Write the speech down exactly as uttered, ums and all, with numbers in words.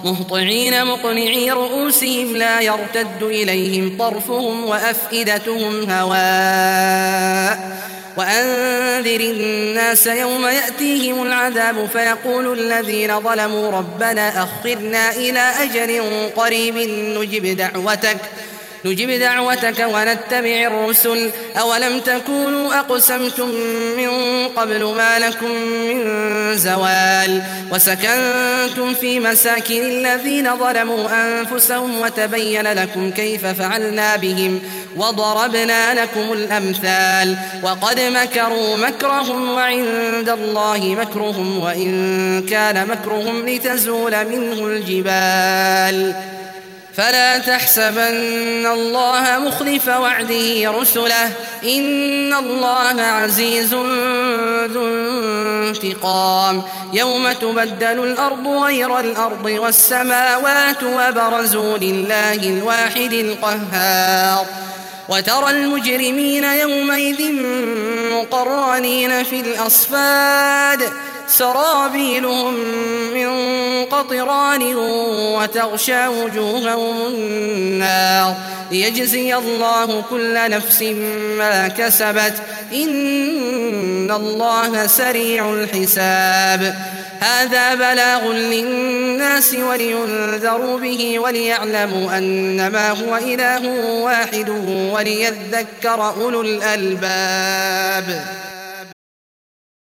مهطعين مقنعي رؤوسهم لا يرتد إليهم طرفهم وأفئدتهم هواء وأنذر الناس يوم يأتيهم العذاب فيقول الذين ظلموا ربنا أخرنا إلى أجل قريب نجب دعوتك نجب دعوتك ونتبع الرسل أولم تكونوا أقسمتم من قبل ما لكم من زوال وسكنتم في مساكن الذين ظلموا أنفسهم وتبين لكم كيف فعلنا بهم وضربنا لكم الأمثال وقد مكروا مكرهم وعند الله مكرهم وإن كان مكرهم لتزول منه الجبال فلا تحسبن الله مخلف وعده رسله إن الله عزيز ذو انتقام يوم تبدل الأرض غير الأرض والسماوات وبرزوا لله الواحد القهار وترى المجرمين يومئذ مقرنين في الأصفاد سرابيلهم من قطران وتغشى وجوههم النار ليجزي الله كل نفس ما كسبت إن الله سريع الحساب هذا بلاغ للناس ولينذروا به وليعلموا أنما هو إله واحد وليذكر أولو الألباب.